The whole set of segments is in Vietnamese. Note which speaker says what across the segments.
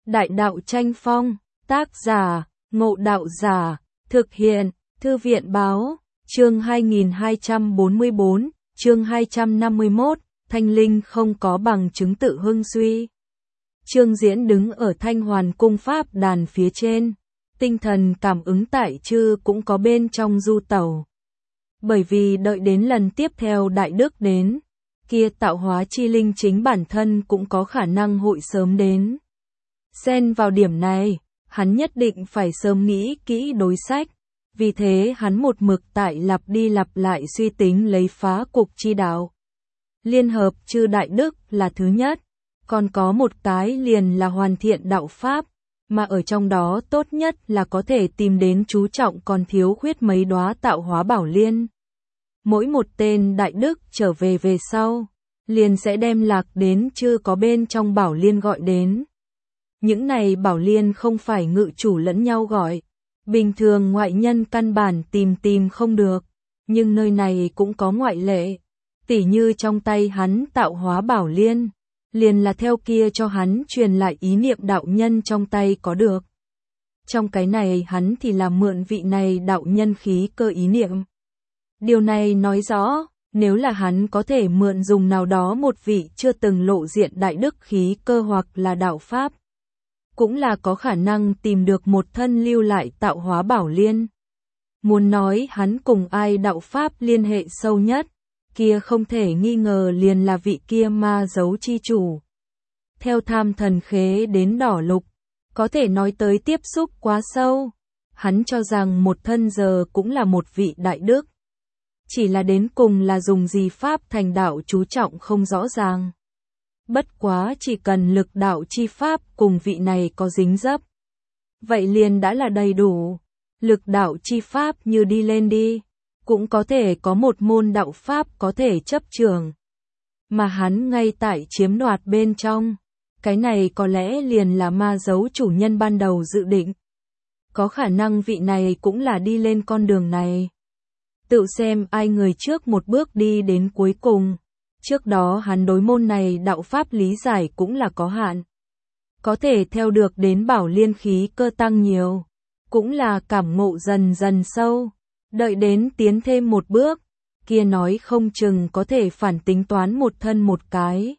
Speaker 1: Đại đạo tranh phong, tác giả, Ngộ Đạo Giả, thực hiện, Thư viện báo, chương 2244, chương 251, Thanh Linh không có bằng chứng tự hưng suy. Trương Diễn đứng ở Thanh Hoàn cung pháp đàn phía trên, tinh thần cảm ứng tại chư cũng có bên trong du tẩu. Bởi vì đợi đến lần tiếp theo Đại Đức đến, kia tạo hóa chi linh chính bản thân cũng có khả năng hội sớm đến. Xen vào điểm này, hắn nhất định phải sớm nghĩ kỹ đối sách, vì thế hắn một mực tại lặp đi lặp lại suy tính lấy phá cục chi đạo. Liên hợp chư Đại Đức là thứ nhất, còn có một cái liền là hoàn thiện đạo pháp, mà ở trong đó tốt nhất là có thể tìm đến chú trọng còn thiếu khuyết mấy đóa tạo hóa bảo liên. Mỗi một tên Đại Đức trở về sau, liền sẽ đem lạc đến chư có bên trong bảo liên gọi đến. Những này bảo liên không phải ngự chủ lẫn nhau gọi, bình thường ngoại nhân căn bản tìm không được, nhưng nơi này cũng có ngoại lệ, tỉ như trong tay hắn tạo hóa bảo liên, liền là theo kia cho hắn truyền lại ý niệm đạo nhân trong tay có được. Trong cái này hắn thì là mượn vị này đạo nhân khí cơ ý niệm. Điều này nói rõ, nếu là hắn có thể mượn dùng nào đó một vị chưa từng lộ diện Đại Đức khí cơ hoặc là đạo pháp, cũng là có khả năng tìm được một thân lưu lại tạo hóa bảo liên. Muốn nói hắn cùng ai đạo pháp liên hệ sâu nhất, kia không thể nghi ngờ liền là vị kia ma dấu chi chủ. Theo tham thần khế đến đỏ lục, có thể nói tới tiếp xúc quá sâu, hắn cho rằng một thân giờ cũng là một vị Đại Đức. Chỉ là đến cùng là dùng gì pháp thành đạo chú trọng không rõ ràng. Bất quá chỉ cần lực đạo chi pháp cùng vị này có dính dấp, vậy liền đã là đầy đủ. Lực đạo chi pháp như đi lên đi, cũng có thể có một môn đạo pháp có thể chấp trường. Mà hắn ngay tại chiếm đoạt bên trong, cái này có lẽ liền là ma dấu chủ nhân ban đầu dự định. Có khả năng vị này cũng là đi lên con đường này. Tự xem ai người trước một bước đi đến cuối cùng. Trước đó hắn đối môn này đạo pháp lý giải cũng là có hạn. Có thể theo được đến bảo liên khí cơ tăng nhiều, cũng là cảm ngộ dần dần sâu. Đợi đến tiến thêm một bước, kia nói không chừng có thể phản tính toán một thân một cái.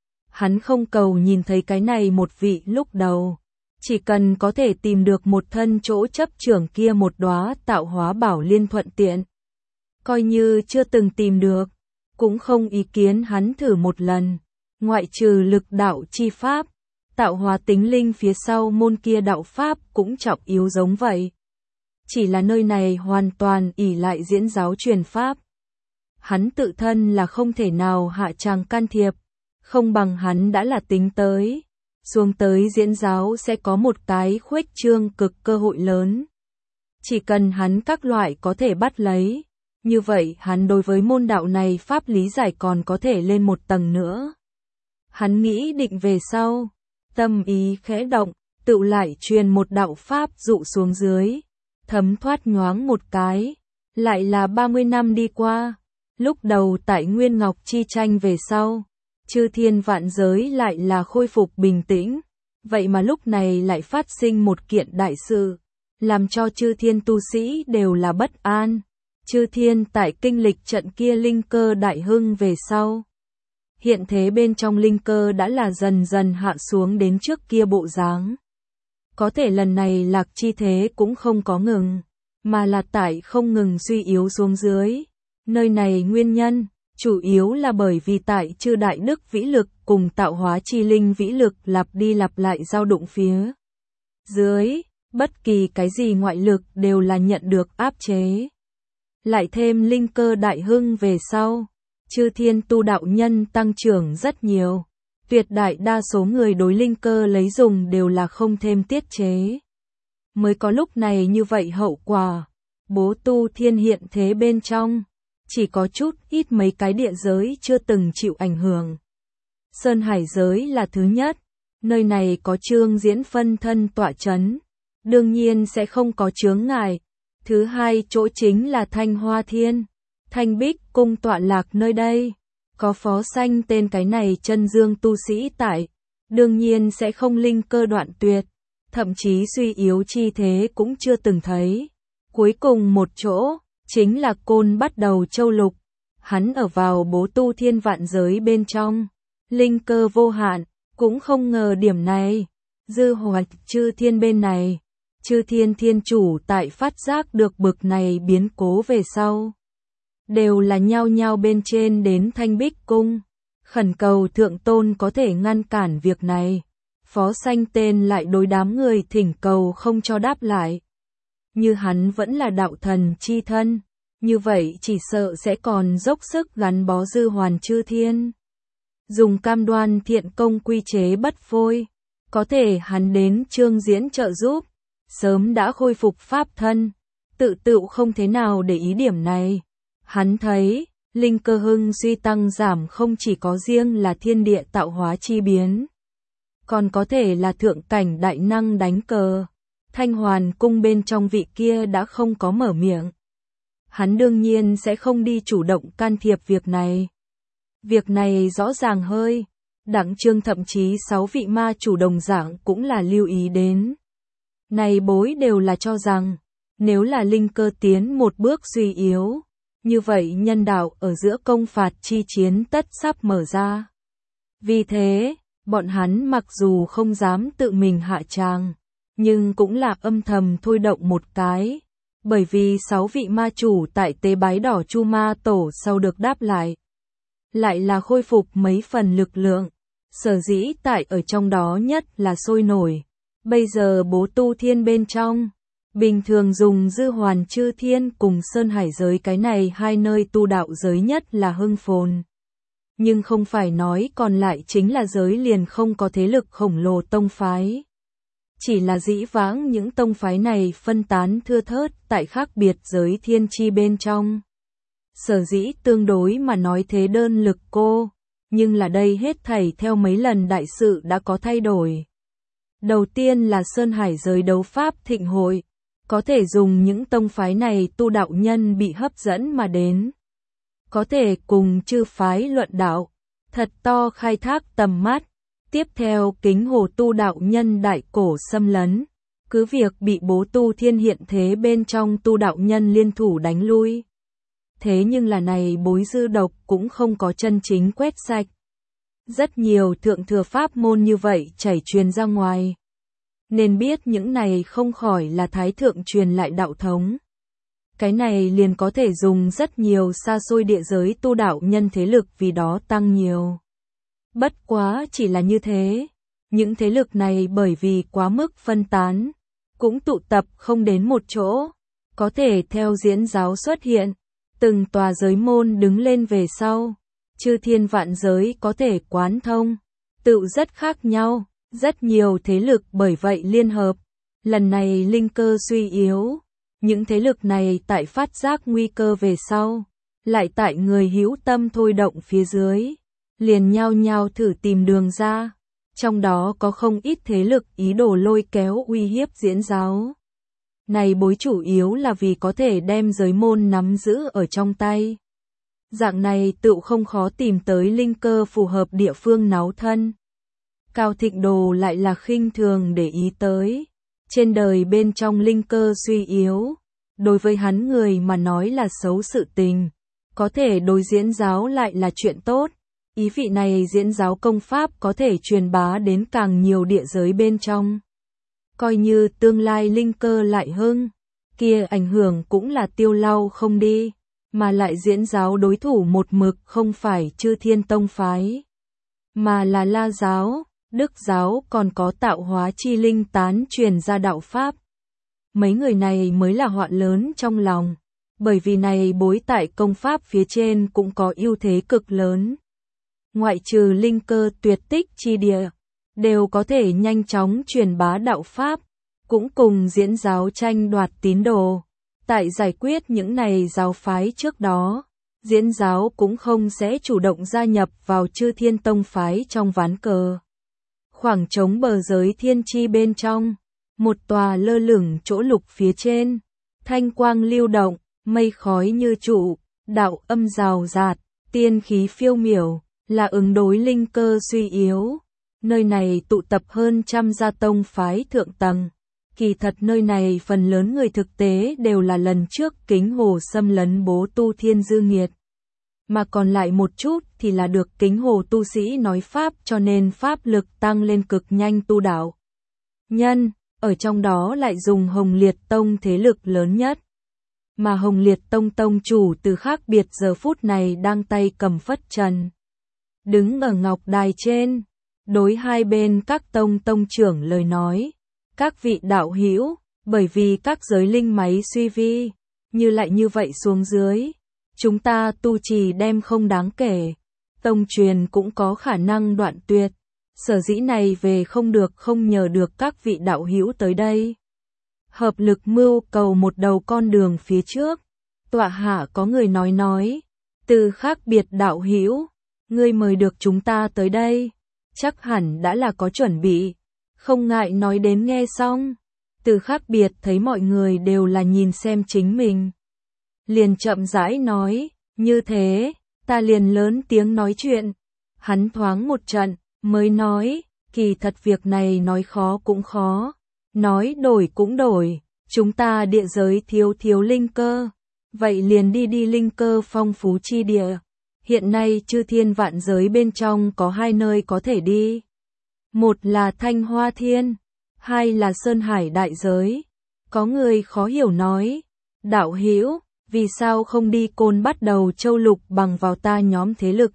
Speaker 1: Hắn không cầu nhìn thấy cái này một vị lúc đầu, chỉ cần có thể tìm được một thân chỗ chấp trưởng kia một đóa tạo hóa bảo liên thuận tiện. Coi như chưa từng tìm được, cũng không ý kiến hắn thử một lần, ngoại trừ lực đạo chi pháp, tạo hóa tính linh phía sau môn kia đạo pháp cũng trọng yếu giống vậy. Chỉ là nơi này hoàn toàn ỷ lại diễn giáo truyền pháp. Hắn tự thân là không thể nào hạ tràng can thiệp, không bằng hắn đã là tính tới. Xuống tới diễn giáo sẽ có một cái khuếch trương cực cơ hội lớn. Chỉ cần hắn các loại có thể bắt lấy, như vậy hắn đối với môn đạo này pháp lý giải còn có thể lên một tầng nữa. Hắn nghĩ định về sau, tâm ý khẽ động, tự lại truyền một đạo pháp dụ xuống dưới, thấm thoát nhoáng một cái, lại là 30 năm đi qua, lúc đầu tại Nguyên Ngọc chi tranh về sau, chư thiên vạn giới lại là khôi phục bình tĩnh, vậy mà lúc này lại phát sinh một kiện đại sự, làm cho chư thiên tu sĩ đều là bất an. Chư thiên tại kinh lịch trận kia linh cơ đại hưng về sau. Hiện thế bên trong linh cơ đã là dần dần hạ xuống đến trước kia bộ dáng. Có thể lần này lạc chi thế cũng không có ngừng, mà là tại không ngừng suy yếu xuống dưới. Nơi này nguyên nhân, chủ yếu là bởi vì tại chư Đại Đức vĩ lực cùng tạo hóa chi linh vĩ lực lặp đi lặp lại giao đụng phía dưới, bất kỳ cái gì ngoại lực đều là nhận được áp chế. Lại thêm linh cơ đại hưng về sau, chư thiên tu đạo nhân tăng trưởng rất nhiều, tuyệt đại đa số người đối linh cơ lấy dùng đều là không thêm tiết chế. Mới có lúc này như vậy hậu quả, bố tu thiên hiện thế bên trong, chỉ có chút ít mấy cái địa giới chưa từng chịu ảnh hưởng. Sơn Hải giới là thứ nhất, nơi này có Trương Diễn phân thân tọa chấn, đương nhiên sẽ không có chướng ngại. Thứ hai chỗ chính là Thanh Hoa Thiên, Thanh Bích cung tọa lạc nơi đây, có phó sanh tên cái này chân dương tu sĩ tại, đương nhiên sẽ không linh cơ đoạn tuyệt, thậm chí suy yếu chi thế cũng chưa từng thấy. Cuối cùng một chỗ, chính là Côn Bắt Đầu Châu Lục, hắn ở vào bố tu thiên vạn giới bên trong, linh cơ vô hạn, cũng không ngờ điểm này, dư hoạch chư thiên bên này, chư thiên thiên chủ tại phát giác được bực này biến cố về sau. Đều là nhao nhao bên trên đến Thanh Bích Cung, khẩn cầu thượng tôn có thể ngăn cản việc này. Phó Sanh Tên lại đối đám người thỉnh cầu không cho đáp lại. Như hắn vẫn là đạo thần chi thân, như vậy chỉ sợ sẽ còn dốc sức gắn bó dư hoàn chư thiên. Dùng cam đoan thiện công quy chế bất phôi, có thể hắn đến Trương Diễn trợ giúp, sớm đã khôi phục pháp thân, tự không thế nào để ý điểm này. Hắn thấy, linh cơ hưng suy tăng giảm không chỉ có riêng là thiên địa tạo hóa chi biến, còn có thể là thượng cảnh đại năng đánh cờ. Thanh Hoàn cung bên trong vị kia đã không có mở miệng. Hắn đương nhiên sẽ không đi chủ động can thiệp việc này. Việc này rõ ràng hơi, Đặng Trương thậm chí 6 vị ma chủ đồng dạng cũng là lưu ý đến. Này bối đều là cho rằng, nếu là linh cơ tiến một bước suy yếu, như vậy nhân đạo ở giữa công phạt chi chiến tất sắp mở ra. Vì thế, bọn hắn mặc dù không dám tự mình hạ tràng, nhưng cũng là âm thầm thôi động một cái, bởi vì 6 vị ma chủ tại tế bái đỏ Chu Ma Tổ sau được đáp lại là khôi phục mấy phần lực lượng, sở dĩ tại ở trong đó nhất là sôi nổi. Bây giờ bố tu thiên bên trong, bình thường dùng dư hoàn chư thiên cùng Sơn Hải giới cái này hai nơi tu đạo giới nhất là hưng phồn. Nhưng không phải nói còn lại chính là giới liền không có thế lực khổng lồ tông phái. Chỉ là dĩ vãng những tông phái này phân tán thưa thớt tại khác biệt giới thiên chi bên trong. Sở dĩ tương đối mà nói thế đơn lực cô, nhưng là đây hết thảy theo mấy lần đại sự đã có thay đổi. Đầu tiên là Sơn Hải giới đấu pháp thịnh hội, có thể dùng những tông phái này tu đạo nhân bị hấp dẫn mà đến. Có thể cùng chư phái luận đạo, thật to khai thác tầm mắt. Tiếp theo Kính Hồ tu đạo nhân đại cổ xâm lấn, cứ việc bị bố tu thiên hiện thế bên trong tu đạo nhân liên thủ đánh lui. Thế nhưng là này bối dư độc cũng không có chân chính quét sạch. Rất nhiều thượng thừa pháp môn như vậy chảy truyền ra ngoài. Nên biết những này không khỏi là thái thượng truyền lại đạo thống. Cái này liền có thể dùng rất nhiều xa xôi địa giới tu đạo nhân thế lực vì đó tăng nhiều. Bất quá chỉ là như thế, những thế lực này bởi vì quá mức phân tán, cũng tụ tập không đến một chỗ, có thể theo diễn giáo xuất hiện, từng tòa giới môn đứng lên về sau, chư thiên vạn giới có thể quán thông, tự rất khác nhau, rất nhiều thế lực bởi vậy liên hợp. Lần này linh cơ suy yếu, những thế lực này tại phát giác nguy cơ về sau, lại tại người hữu tâm thôi động phía dưới, liền nhao nhao thử tìm đường ra, trong đó có không ít thế lực ý đồ lôi kéo uy hiếp diễn giáo. Này bối chủ yếu là vì có thể đem giới môn nắm giữ ở trong tay. Dạng này tự không khó tìm tới linh cơ phù hợp địa phương náo thân. Cao Thịnh Đồ lại là khinh thường để ý tới. Trên đời bên trong linh cơ suy yếu, đối với hắn người mà nói là xấu sự tình, có thể đối diễn giáo lại là chuyện tốt. Ý vị này diễn giáo công pháp có thể truyền bá đến càng nhiều địa giới bên trong. Coi như tương lai linh cơ lại hưng, kia ảnh hưởng cũng là tiêu lau không đi, mà lại diễn giáo đối thủ một mực không phải chư thiên tông phái, mà là La giáo, Đức giáo còn có tạo hóa chi linh tán truyền ra đạo pháp. Mấy người này mới là họa lớn trong lòng, bởi vì này bối tại công pháp phía trên cũng có ưu thế cực lớn. Ngoại trừ linh cơ tuyệt tích chi địa, đều có thể nhanh chóng truyền bá đạo pháp, cũng cùng diễn giáo tranh đoạt tín đồ. Tại giải quyết những này giáo phái trước đó, diễn giáo cũng không sẽ chủ động gia nhập vào chư thiên tông phái trong ván cờ. Khoảng trống bờ giới thiên chi bên trong, một tòa lơ lửng chỗ lục phía trên, thanh quang lưu động, mây khói như trụ, đạo âm rào rạt, tiên khí phiêu miểu, là ứng đối linh cơ suy yếu. Nơi này tụ tập hơn trăm gia tông phái thượng tầng. Kỳ thật nơi này phần lớn người thực tế đều là lần trước Kính Hồ xâm lấn Bố Tu Thiên dư nghiệt. Mà còn lại một chút thì là được Kính Hồ tu sĩ nói Pháp cho nên pháp lực tăng lên cực nhanh tu đạo. Nhân, ở trong đó lại dùng Hồng Liệt Tông thế lực lớn nhất. Mà Hồng Liệt Tông tông chủ Từ Khác Biệt giờ phút này đang tay cầm phất trần. Đứng ở ngọc đài trên, đối hai bên các tông trưởng lời nói. Các vị đạo hữu, bởi vì các giới linh máy suy vi, như vậy xuống dưới. Chúng ta tu trì đem không đáng kể, tông truyền cũng có khả năng đoạn tuyệt, sở dĩ này về không nhờ được các vị đạo hữu tới đây. Hợp lực mưu cầu một đầu con đường phía trước, tọa hạ có người nói, Từ Khác Biệt đạo hữu, ngươi mời được chúng ta tới đây, chắc hẳn đã là có chuẩn bị, không ngại nói đến nghe xong. Từ Khác Biệt thấy mọi người đều là nhìn xem chính mình. Liền chậm rãi nói, như thế, ta liền lớn tiếng nói chuyện. Hắn thoáng một trận, mới nói, kỳ thật việc này nói khó cũng khó, nói đổi cũng đổi, chúng ta địa giới thiếu linh cơ, vậy liền đi linh cơ phong phú chi địa. Hiện nay chư thiên vạn giới bên trong có hai nơi có thể đi. Một là Thanh Hoa Thiên, hai là Sơn Hải Đại Giới. Có người khó hiểu nói, đạo hữu, vì sao không đi Côn Bắt Đầu Châu Lục bằng vào ta nhóm thế lực?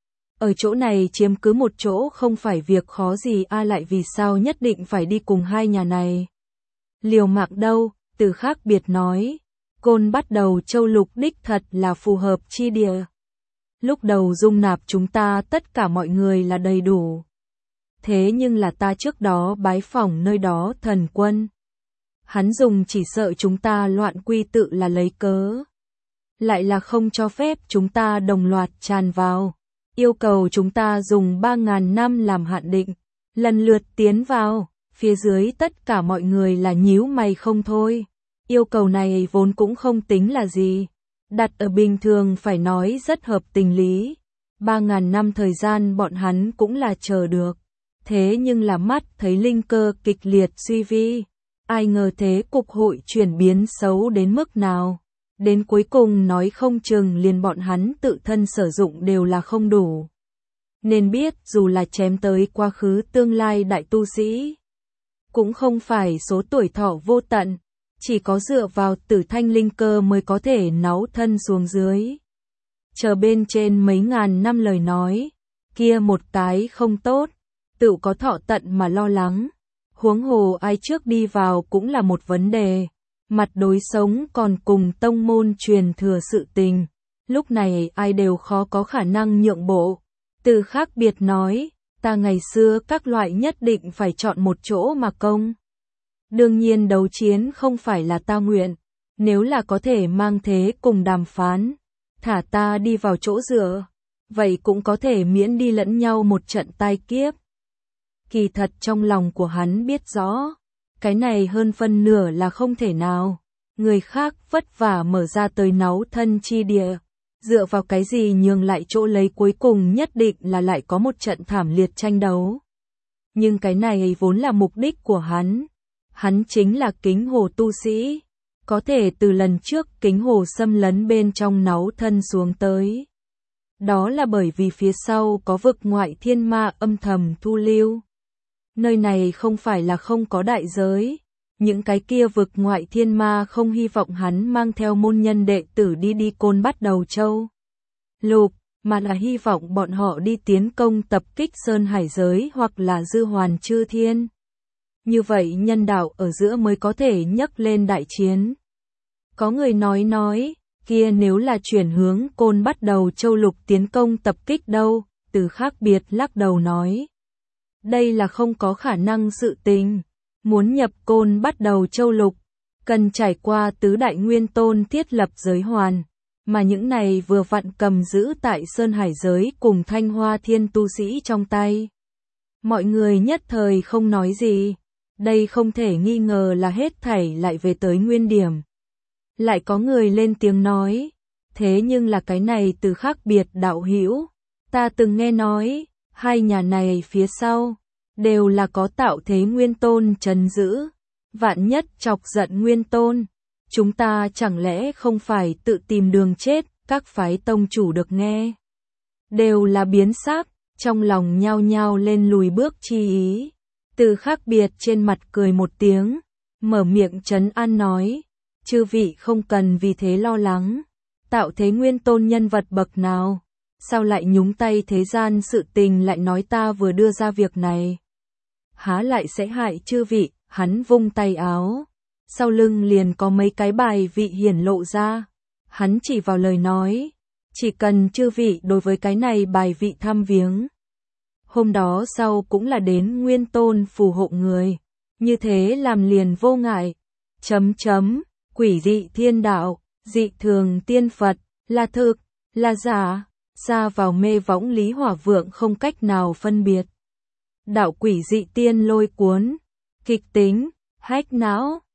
Speaker 1: Ở chỗ này chiếm cứ một chỗ không phải việc khó gì lại vì sao nhất định phải đi cùng hai nhà này? Liều mạng đâu, Từ Khác Biệt nói, Côn Bắt Đầu Châu Lục đích thật là phù hợp chi địa. Lúc đầu dung nạp chúng ta tất cả mọi người là đầy đủ. Thế nhưng là ta trước đó bái phỏng nơi đó thần quân. Hắn dùng chỉ sợ chúng ta loạn quy tự là lấy cớ. Lại là không cho phép chúng ta đồng loạt tràn vào. Yêu cầu chúng ta dùng 3.000 năm làm hạn định. Lần lượt tiến vào, phía dưới tất cả mọi người là nhíu mày không thôi. Yêu cầu này vốn cũng không tính là gì. Đặt ở bình thường phải nói rất hợp tình lý. 3.000 năm thời gian bọn hắn cũng là chờ được. Thế nhưng là mắt thấy linh cơ kịch liệt suy vi. Ai ngờ thế cục hội chuyển biến xấu đến mức nào. Đến cuối cùng nói không chừng liền bọn hắn tự thân sử dụng đều là không đủ. Nên biết dù là chém tới quá khứ tương lai đại tu sĩ. Cũng không phải số tuổi thọ vô tận. Chỉ có dựa vào tử thanh linh cơ mới có thể náu thân xuống dưới. Chờ bên trên mấy ngàn năm lời nói. Kia một cái không tốt. Tự có thọ tận mà lo lắng. Huống hồ ai trước đi vào cũng là một vấn đề. Mặt đối sống còn cùng tông môn truyền thừa sự tình. Lúc này ai đều khó có khả năng nhượng bộ. Từ Khác Biệt nói, ta ngày xưa các loại nhất định phải chọn một chỗ mà công. Đương nhiên đấu chiến không phải là ta nguyện. Nếu là có thể mang thế cùng đàm phán. Thả ta đi vào chỗ dựa. Vậy cũng có thể miễn đi lẫn nhau một trận tai kiếp. Kỳ thật trong lòng của hắn biết rõ, cái này hơn phân nửa là không thể nào. Người khác vất vả mở ra tới náu thân chi địa, dựa vào cái gì nhường lại chỗ lấy cuối cùng nhất định là lại có một trận thảm liệt tranh đấu. Nhưng cái này vốn là mục đích của hắn. Hắn chính là Kính Hồ tu sĩ, có thể từ lần trước Kính Hồ xâm lấn bên trong náu thân xuống tới. Đó là bởi vì phía sau có vực ngoại thiên ma âm thầm thu lưu. Nơi này không phải là không có đại giới, những cái kia vực ngoại thiên ma không hy vọng hắn mang theo môn nhân đệ tử đi Côn Bắt Đầu Châu Lục, mà là hy vọng bọn họ đi tiến công tập kích Sơn Hải giới hoặc là Dư Hoàn Chư Thiên. Như vậy nhân đạo ở giữa mới có thể nhấc lên đại chiến. Có người nói, kia nếu là chuyển hướng Côn Bắt Đầu Châu Lục tiến công tập kích đâu, Từ Khác Biệt lắc đầu nói. Đây là không có khả năng sự tình. Muốn nhập Côn Bắt Đầu Châu Lục, cần trải qua tứ đại nguyên tôn thiết lập giới hoàn, mà những này vừa vặn cầm giữ tại Sơn Hải giới cùng Thanh Hoa Thiên tu sĩ trong tay. Mọi người nhất thời không nói gì, đây không thể nghi ngờ là hết thảy lại về tới nguyên điểm. Lại có người lên tiếng nói, thế nhưng là cái này Từ Khác Biệt đạo hữu, ta từng nghe nói, hai nhà này phía sau, đều là có tạo thế nguyên tôn trấn giữ. Vạn nhất chọc giận nguyên tôn, chúng ta chẳng lẽ không phải tự tìm đường chết, các phái tông chủ được nghe. Đều là biến sắc, trong lòng nhao nhao lên lùi bước chi ý. Từ khác biệt trên mặt cười một tiếng, mở miệng trấn an nói, chư vị không cần vì thế lo lắng. Tạo thế nguyên tôn nhân vật bậc nào, sao lại nhúng tay thế gian sự tình, lại nói ta vừa đưa ra việc này, há lại sẽ hại chư vị. Hắn vung tay áo, sau lưng liền có mấy cái bài vị hiển lộ ra. Hắn chỉ vào lời nói, chỉ cần chư vị đối với cái này bài vị thăm viếng, hôm đó sau cũng là đến nguyên tôn phù hộ người, như thế làm liền vô ngại. Quỷ dị thiên đạo, dị thường tiên Phật, là thực, là giả, xa vào mê võng Lý Hỏa Vượng không cách nào phân biệt. Đạo quỷ dị tiên lôi cuốn, kịch tính, hách não,